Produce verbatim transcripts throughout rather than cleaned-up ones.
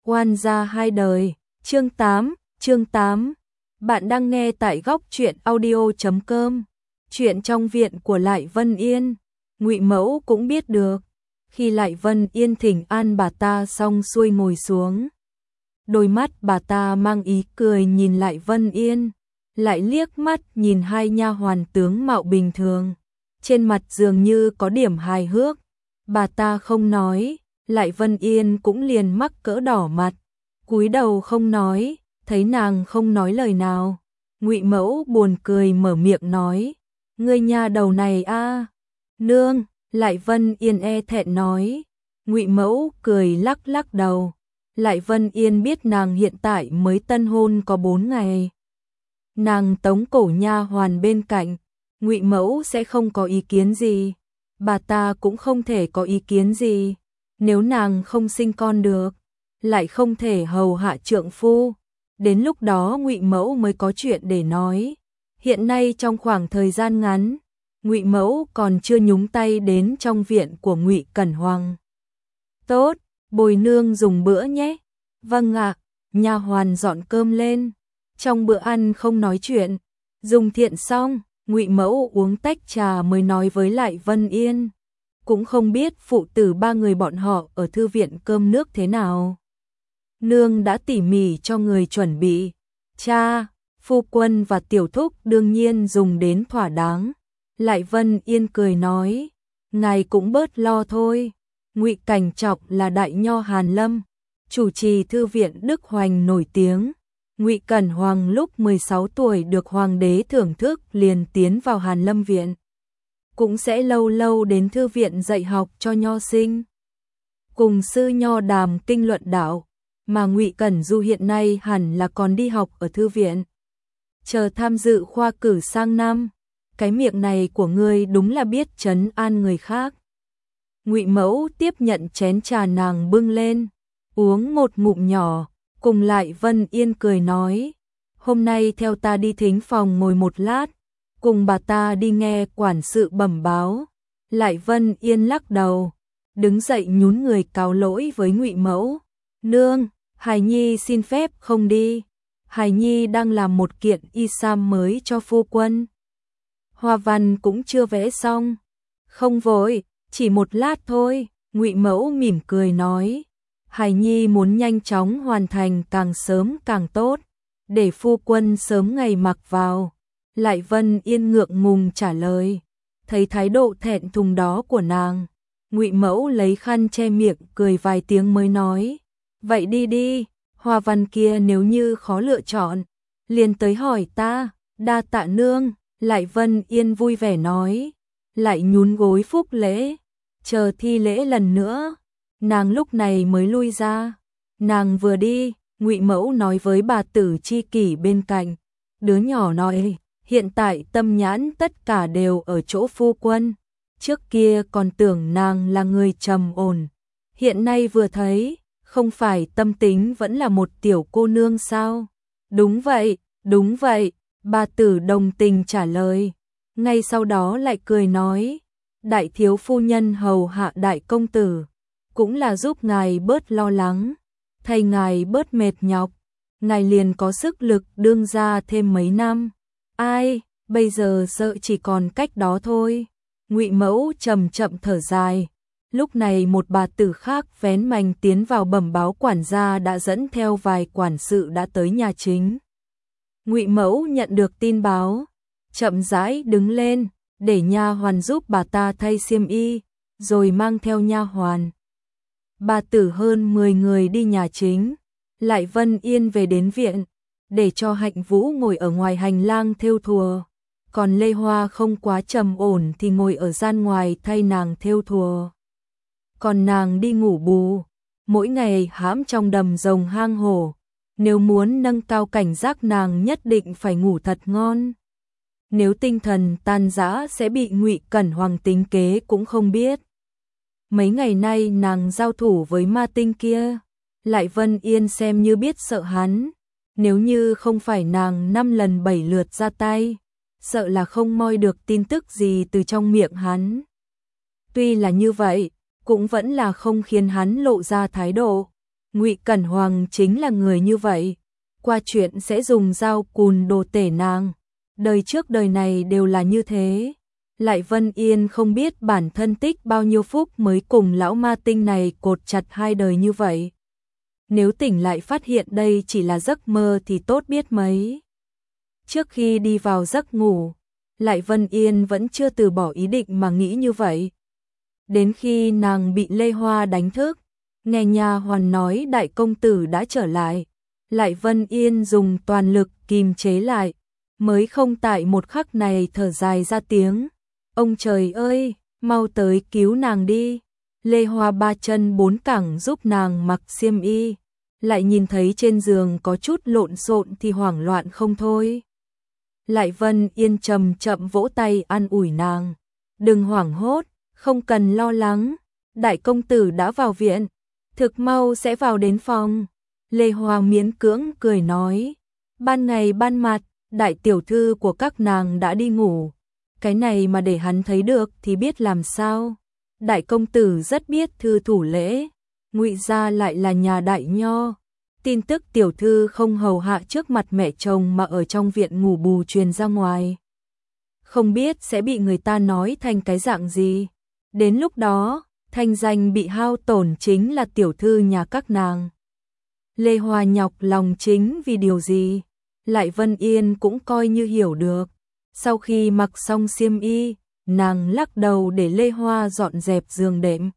Quan gia hai đời, chương tám, chương tám. Bạn đang nghe tại góc truyện audio chấm com. Chuyện trong viện của Lại Vân Yên. Ngụy Mẫu cũng biết được. Khi Lại Vân Yên thỉnh an bà ta xong xuôi ngồi xuống. Đôi mắt bà ta mang ý cười nhìn Lại Vân Yên, lại liếc mắt nhìn hai nha hoàn tướng mạo bình thường. Trên mặt dường như có điểm hài hước. Bà ta không nói, Lại Vân Yên cũng liền mắc cỡ đỏ mặt, cúi đầu không nói. Thấy nàng không nói lời nào, Ngụy Mẫu buồn cười mở miệng nói: "Ngươi nha đầu này a." "Nương." Lại Vân Yên e thẹn nói. Ngụy Mẫu cười lắc lắc đầu. Lại Vân Yên biết nàng hiện tại mới tân hôn có bốn ngày. Nàng tống cổ nha hoàn bên cạnh, Ngụy Mẫu sẽ không có ý kiến gì. Bà ta cũng không thể có ý kiến gì. Nếu nàng không sinh con được, lại không thể hầu hạ trượng phu, đến lúc đó Ngụy Mẫu mới có chuyện để nói. Hiện nay trong khoảng thời gian ngắn, Ngụy Mẫu còn chưa nhúng tay đến trong viện của Ngụy Cẩn Hoàng. "Tốt, Bồi nương dùng bữa nhé." "Vâng ạ." Nha hoàn dọn cơm lên. Trong bữa ăn không nói chuyện, dùng thiện xong, Ngụy Mẫu uống tách trà mới nói với Lại Vân Yên. Cũng không biết phụ tử ba người bọn họ ở thư viện cơm nước thế nào. "Nương đã tỉ mỉ cho người chuẩn bị. Cha, phu quân và tiểu thúc đương nhiên dùng đến thỏa đáng." Lại Vân Yên cười nói: "Ngài cũng bớt lo thôi." Ngụy Cảnh Trọng là đại nho Hàn Lâm, chủ trì thư viện Đức Hoành nổi tiếng. Ngụy Cẩn Hoàng lúc mười sáu tuổi được hoàng đế thưởng thức liền tiến vào Hàn Lâm viện, cũng sẽ lâu lâu đến thư viện dạy học cho nho sinh, cùng sư nho đàm kinh luận đạo. Mà Ngụy Cẩn Du hiện nay hẳn là còn đi học ở thư viện, chờ tham dự khoa cử sang năm. Cái miệng này của ngươi đúng là biết trấn an người khác. Ngụy Mẫu tiếp nhận chén trà nàng bưng lên, uống một ngụm nhỏ, cùng Lại Vân Yên cười nói: "Hôm nay theo ta đi thính phòng ngồi một lát, cùng bà ta đi nghe quản sự bẩm báo." Lại Vân Yên lắc đầu, đứng dậy nhún người cáo lỗi với Ngụy Mẫu: "Nương, Hài Nhi xin phép không đi. Hài Nhi đang làm một kiện y sam mới cho phu quân. Hoa văn cũng chưa vẽ xong." "Không vội, chỉ một lát thôi." Ngụy Mẫu mỉm cười nói: "Hài Nhi muốn nhanh chóng hoàn thành, càng sớm càng tốt, để phu quân sớm ngày mặc vào." Lại Vân Yên ngượng ngùng trả lời. Thấy thái độ thẹn thùng đó của nàng, Ngụy Mẫu lấy khăn che miệng cười vài tiếng mới nói: "Vậy đi đi, hoa văn kia nếu như khó lựa chọn, liền tới hỏi ta." "Đa tạ nương." Lại Vân Yên vui vẻ nói, lại nhún gối phúc lễ. Chờ thi lễ lần nữa, nàng lúc này mới lui ra. Nàng vừa đi, Ngụy Mẫu nói với bà Tử Chi Kỷ bên cạnh: "Đứa nhỏ nói, hiện tại tâm nhãn tất cả đều ở chỗ phu quân. Trước kia còn tưởng nàng là người trầm ổn, hiện nay vừa thấy, không phải tâm tính vẫn là một tiểu cô nương sao?" "Đúng vậy, đúng vậy." Bà Tử đồng tình trả lời. Ngay sau đó lại cười nói: "Đại thiếu phu nhân hầu hạ đại công tử, cũng là giúp ngài bớt lo lắng, thay ngài bớt mệt nhọc, ngài liền có sức lực đương gia thêm mấy năm. Ai, bây giờ sợ chỉ còn cách đó thôi." Ngụy Mẫu chậm chậm thở dài. Lúc này một bà tử khác vén mành tiến vào bẩm báo quản gia đã dẫn theo vài quản sự đã tới nhà chính. Ngụy Mẫu nhận được tin báo, chậm rãi đứng lên, để nha hoàn giúp bà ta thay xiêm y, rồi mang theo nha hoàn, bà tử hơn mười người đi nhà chính. Lại Vân Yên về đến viện, để cho Hạnh Vũ ngồi ở ngoài hành lang thêu thùa, còn Lê Hoa không quá trầm ổn thì ngồi ở gian ngoài thay nàng thêu thùa. Còn nàng đi ngủ bù, mỗi ngày hãm trong đầm rồng hang hổ, nếu muốn nâng cao cảnh giác nàng nhất định phải ngủ thật ngon. Nếu tinh thần tan rã sẽ bị Ngụy Cẩn Hoàng tính kế cũng không biết. Mấy ngày nay nàng giao thủ với ma tinh kia, Lại Vân Yên xem như biết sợ hắn. Nếu như không phải nàng năm lần bảy lượt ra tay, sợ là không moi được tin tức gì từ trong miệng hắn. Tuy là như vậy, cũng vẫn là không khiến hắn lộ ra thái độ. Ngụy Cẩn Hoàng chính là người như vậy, qua chuyện sẽ dùng dao cùn đồ tể nàng, đời trước đời này đều là như thế. Lại Vân Yên không biết bản thân tích bao nhiêu phúc mới cùng lão ma tinh này cột chặt hai đời như vậy. Nếu tỉnh lại phát hiện đây chỉ là giấc mơ thì tốt biết mấy. Trước khi đi vào giấc ngủ, Lại Vân Yên vẫn chưa từ bỏ ý định mà nghĩ như vậy. Đến khi nàng bị Lê Hoa đánh thức, nghe nha hoàn nói đại công tử đã trở lại, Lại Vân Yên dùng toàn lực kìm chế lại, mới không tại một khắc này thở dài ra tiếng. Ông trời ơi, mau tới cứu nàng đi. Lê Hoa ba chân bốn cẳng giúp nàng mặc xiêm y, lại nhìn thấy trên giường có chút lộn xộn thì hoảng loạn không thôi. Lại Vân Yên chậm chậm vỗ tay an ủi nàng. Đừng hoảng hốt, không cần lo lắng, đại công tử đã vào viện, thực mau sẽ vào đến phòng. Lê Hoa miễn cưỡng cười nói, ban ngày ban mặt, đại tiểu thư của các nàng đã đi ngủ, cái này mà để hắn thấy được thì biết làm sao. Đại công tử rất biết thư thủ lễ, Ngụy gia lại là nhà đại nho. Tin tức tiểu thư không hầu hạ trước mặt mẹ chồng mà ở trong viện ngủ bù truyền ra ngoài, không biết sẽ bị người ta nói thành cái dạng gì. Đến lúc đó, thanh danh bị hao tổn chính là tiểu thư nhà các nàng. Lê Hoa nhọc lòng chính vì điều gì, Lại Vân Yên cũng coi như hiểu được. Sau khi mặc xong xiêm y, nàng lắc đầu để Lê Hoa dọn dẹp giường đệm.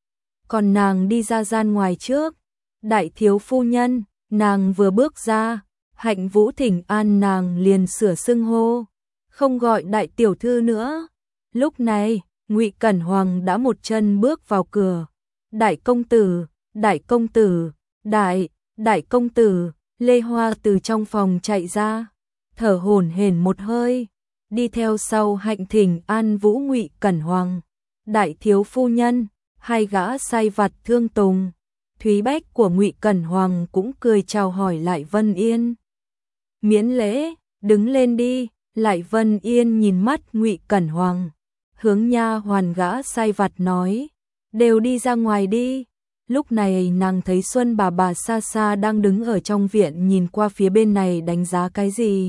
Còn nàng đi ra gian ngoài trước. Đại thiếu phu nhân, nàng vừa bước ra, Hạnh Vũ thỉnh an nàng liền sửa xưng hô, không gọi đại tiểu thư nữa. Lúc này, Ngụy Cẩn Hoàng đã một chân bước vào cửa. Đại công tử, đại công tử, đại, đại công tử. Lê Hoa từ trong phòng chạy ra, thở hổn hển một hơi, đi theo sau Hạnh thỉnh an Vũ Ngụy Cẩn Hoàng. Đại thiếu phu nhân, hai gã sai vặt thương tùng, Thúy Bách của Ngụy Cẩn Hoàng cũng cười chào hỏi Lại Vân Yên. Miễn lễ, đứng lên đi. Lại Vân Yên nhìn mắt Ngụy Cẩn Hoàng, hướng nha hoàn gã sai vặt nói, đều đi ra ngoài đi. Lúc này nàng thấy Xuân bà bà xa xa đang đứng ở trong viện nhìn qua phía bên này đánh giá cái gì.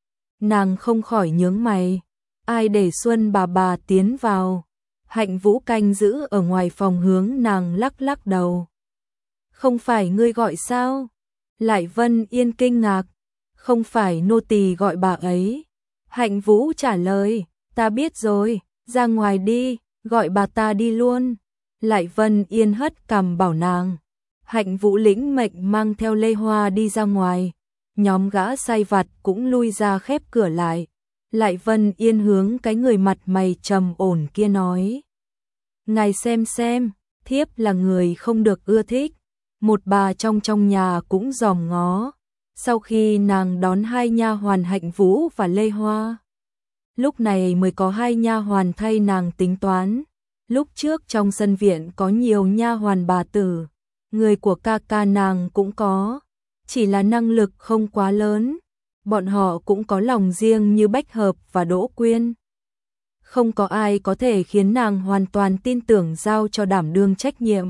Nàng không khỏi nhướng mày, ai để Xuân bà bà tiến vào. Hạnh Vũ canh giữ ở ngoài phòng hướng nàng lắc lắc đầu. Không phải ngươi gọi sao? Lại Vân Yên kinh ngạc, không phải nô tỳ gọi bà ấy. Hạnh Vũ trả lời, ta biết rồi, ra ngoài đi, gọi bà ta đi luôn. Lại Vân Yên hất cằm bảo nàng. Hạnh Vũ lĩnh mệnh mang theo Lê Hoa đi ra ngoài. Nhóm gã sai vặt cũng lui ra khép cửa lại. Lại Vân Yên hướng cái người mặt mày trầm ổn kia nói, ngài xem xem, thiếp là người không được ưa thích. Một bà trong trong nhà cũng dòm ngó. Sau khi nàng đón hai nha hoàn Hạnh Vũ và Lê Hoa, lúc này mới có hai nha hoàn thay nàng tính toán. Lúc trước trong sân viện có nhiều nha hoàn bà tử, người của ca ca nàng cũng có, chỉ là năng lực không quá lớn. Bọn họ cũng có lòng riêng như Bách Hợp và Đỗ Quyên. Không có ai có thể khiến nàng hoàn toàn tin tưởng giao cho đảm đương trách nhiệm.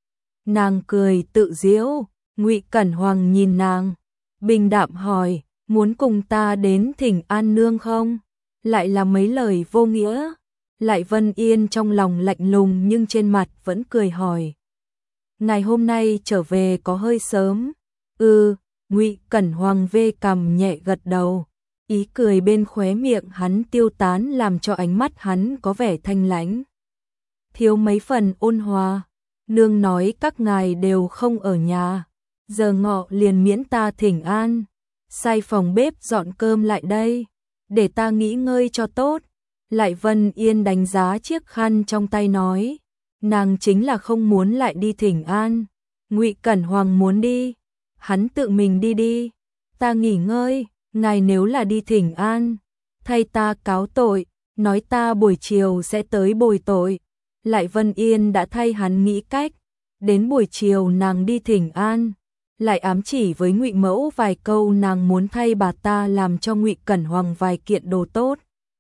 Nàng cười tự giễu. Ngụy Cẩn Hoàng nhìn nàng, bình đạm hỏi, muốn cùng ta đến thỉnh an nương không? Lại là mấy lời vô nghĩa. Lại Vân Yên trong lòng lạnh lùng nhưng trên mặt vẫn cười hỏi, ngày hôm nay trở về có hơi sớm. Ừ. Ngụy Cẩn Hoàng vê cằm nhẹ gật đầu, ý cười bên khóe miệng hắn tiêu tán làm cho ánh mắt hắn có vẻ thanh lãnh, thiếu mấy phần ôn hòa. Nương nói các ngài đều không ở nhà, giờ ngọ liền miễn ta thỉnh an, sai phòng bếp dọn cơm lại đây, để ta nghỉ ngơi cho tốt. Lại Vân Yên đánh giá chiếc khăn trong tay nói, nàng chính là không muốn lại đi thỉnh an. Ngụy Cẩn Hoàng muốn đi, hắn tự mình đi đi, ta nghỉ ngơi. Ngài nếu là đi thỉnh an, thay ta cáo tội, nói ta buổi chiều sẽ tới bồi tội. Lại Vân Yên đã thay hắn nghĩ cách, đến buổi chiều nàng đi thỉnh an, lại ám chỉ với Ngụy Mẫu vài câu nàng muốn thay bà ta làm cho Ngụy Cẩn Hoàng vài kiện đồ tốt.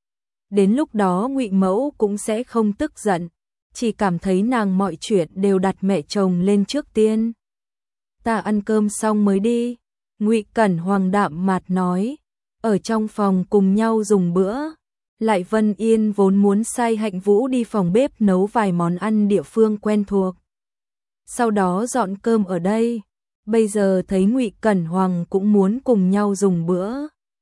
Đến lúc đó Ngụy Mẫu cũng sẽ không tức giận, chỉ cảm thấy nàng mọi chuyện đều đặt mẹ chồng lên trước tiên. ta ăn cơm xong mới đi. Ngụy Cẩn Hoàng đạm mạc nói, ở trong phòng cùng nhau dùng bữa. Lại Vân Yên vốn muốn sai Hạnh Vũ đi phòng bếp nấu vài món ăn địa phương quen thuộc, sau đó dọn cơm ở đây. Bây giờ thấy Ngụy Cẩn Hoàng cũng muốn cùng nhau dùng bữa,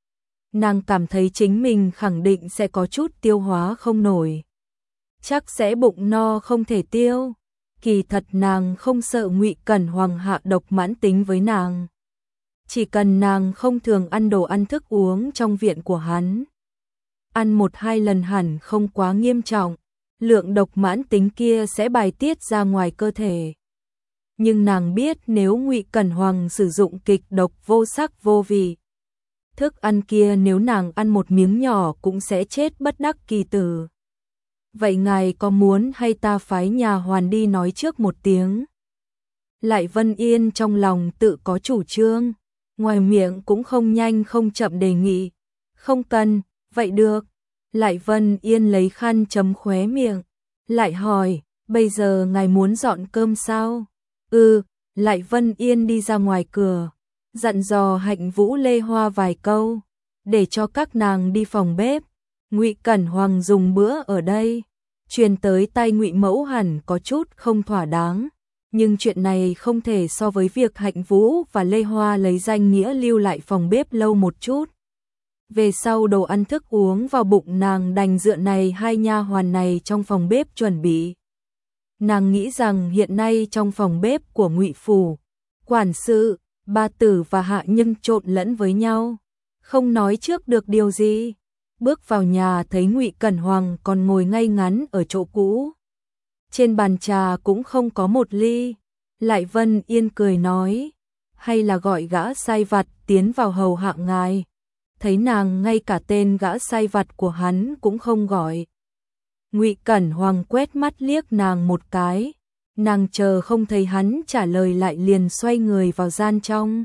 nàng cảm thấy chính mình khẳng định sẽ có chút tiêu hóa không nổi, chắc sẽ bụng no không thể tiêu. Kỳ thật nàng không sợ Ngụy Cẩn Hoàng hạ độc mãn tính với nàng, chỉ cần nàng không thường ăn đồ ăn thức uống trong viện của hắn, ăn một hai lần hẳn không quá nghiêm trọng, lượng độc mãn tính kia sẽ bài tiết ra ngoài cơ thể. Nhưng nàng biết nếu Ngụy Cẩn Hoàng sử dụng kịch độc vô sắc vô vị, thức ăn kia nếu nàng ăn một miếng nhỏ cũng sẽ chết bất đắc kỳ tử. Vậy ngài có muốn hay ta phái nhà hoàn đi nói trước một tiếng? Lại Vân Yên trong lòng tự có chủ trương, ngoài miệng cũng không nhanh không chậm đề nghị. Không cần, vậy được. Lại Vân Yên lấy khăn chấm khóe miệng, lại hỏi, bây giờ ngài muốn dọn cơm sao? Ừ, Lại Vân Yên đi ra ngoài cửa, dặn dò Hạnh Vũ Lê Hoa vài câu, để cho các nàng đi phòng bếp. Ngụy Cẩn Hoàng dùng bữa ở đây, truyền tới tai Ngụy Mẫu hẳn có chút không thỏa đáng, nhưng chuyện này không thể so với việc Hạnh Vũ và Lê Hoa lấy danh nghĩa lưu lại phòng bếp lâu một chút. Về sau đồ ăn thức uống vào bụng nàng đành dựa này hai nha hoàn này trong phòng bếp chuẩn bị. Nàng nghĩ rằng hiện nay trong phòng bếp của Ngụy phủ, quản sự, ba tử và hạ nhân trộn lẫn với nhau, không nói trước được điều gì. Bước vào nhà thấy Ngụy Cẩn Hoàng còn ngồi ngay ngắn ở chỗ cũ, trên bàn trà cũng không có một ly. Lại Vân Yên cười nói, hay là gọi gã sai vặt tiến vào hầu hạ ngài. Thấy nàng ngay cả tên gã sai vặt của hắn cũng không gọi. Ngụy Cẩn Hoàng quét mắt liếc nàng một cái, nàng chờ không thấy hắn trả lời lại liền xoay người vào gian trong.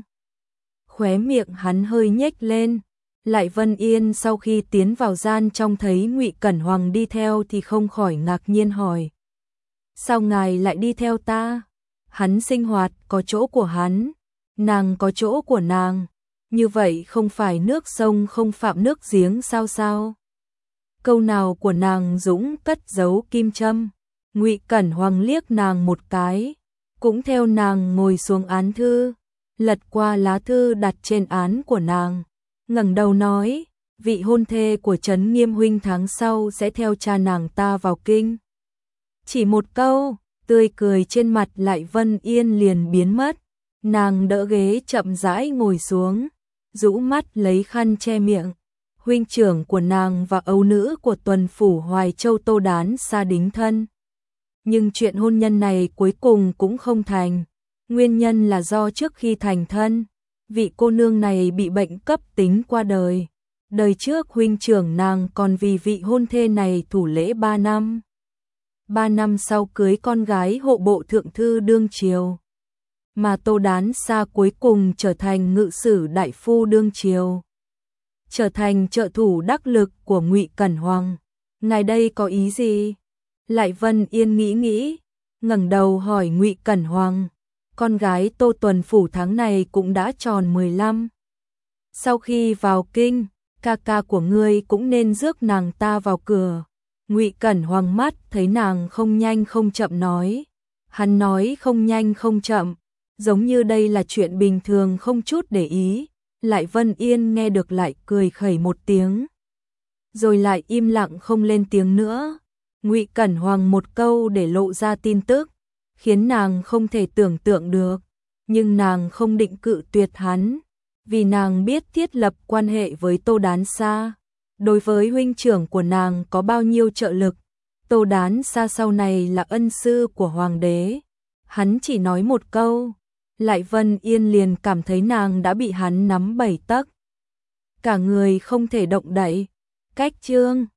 Khóe miệng hắn hơi nhếch lên. Lại Vân Yên sau khi tiến vào gian trong thấy Ngụy Cẩn Hoàng đi theo thì không khỏi ngạc nhiên hỏi, sao ngài lại đi theo ta? Hắn sinh hoạt có chỗ của hắn, nàng có chỗ của nàng, như vậy không phải nước sông không phạm nước giếng sao sao? Câu nào của nàng dũng cất giấu kim châm. Ngụy Cẩn Hoàng liếc nàng một cái, cũng theo nàng ngồi xuống án thư, lật qua lá thư đặt trên án của nàng, ngẩng đầu nói, vị hôn thê của Trấn Nghiêm huynh tháng sau sẽ theo cha nàng ta vào kinh. Chỉ một câu, tươi cười trên mặt Lại Vân Yên liền biến mất, nàng đỡ ghế chậm rãi ngồi xuống, rũ mắt lấy khăn che miệng. Huynh trưởng của nàng và ấu nữ của tuần phủ Hoài Châu Tô Đán xa đính thân, nhưng chuyện hôn nhân này cuối cùng cũng không thành. Nguyên nhân là do trước khi thành thân, vị cô nương này bị bệnh cấp tính qua đời. Đời trước huynh trưởng nàng còn vì vị hôn thê này thủ lễ ba năm. Ba năm sau cưới con gái hộ bộ thượng thư đương triều. Mà Tô Đán xa cuối cùng trở thành ngự sử đại phu đương triều, trở thành trợ thủ đắc lực của Ngụy Cẩn Hoàng. Ngài đây có ý gì? Lại Vân Yên nghĩ nghĩ, ngẩng đầu hỏi Ngụy Cẩn Hoàng, con gái Tô tuần phủ tháng này cũng đã tròn mười lăm. Sau khi vào kinh, ca ca của ngươi cũng nên rước nàng ta vào cửa. Ngụy Cẩn Hoàng mắt thấy nàng không nhanh không chậm nói. Hắn nói không nhanh không chậm, giống như đây là chuyện bình thường không chút để ý. Lại Vân Yên nghe được lại cười khẩy một tiếng, rồi lại im lặng không lên tiếng nữa. Ngụy Cẩn Hoàng một câu để lộ ra tin tức, khiến nàng không thể tưởng tượng được, nhưng nàng không định cự tuyệt hắn, vì nàng biết thiết lập quan hệ với Tô Đán Sa, đối với huynh trưởng của nàng có bao nhiêu trợ lực. Tô Đán Sa sau này là ân sư của hoàng đế, hắn chỉ nói một câu, Lại Vân Yên liền cảm thấy nàng đã bị hắn nắm bảy tấc, cả người không thể động đậy. Cách chương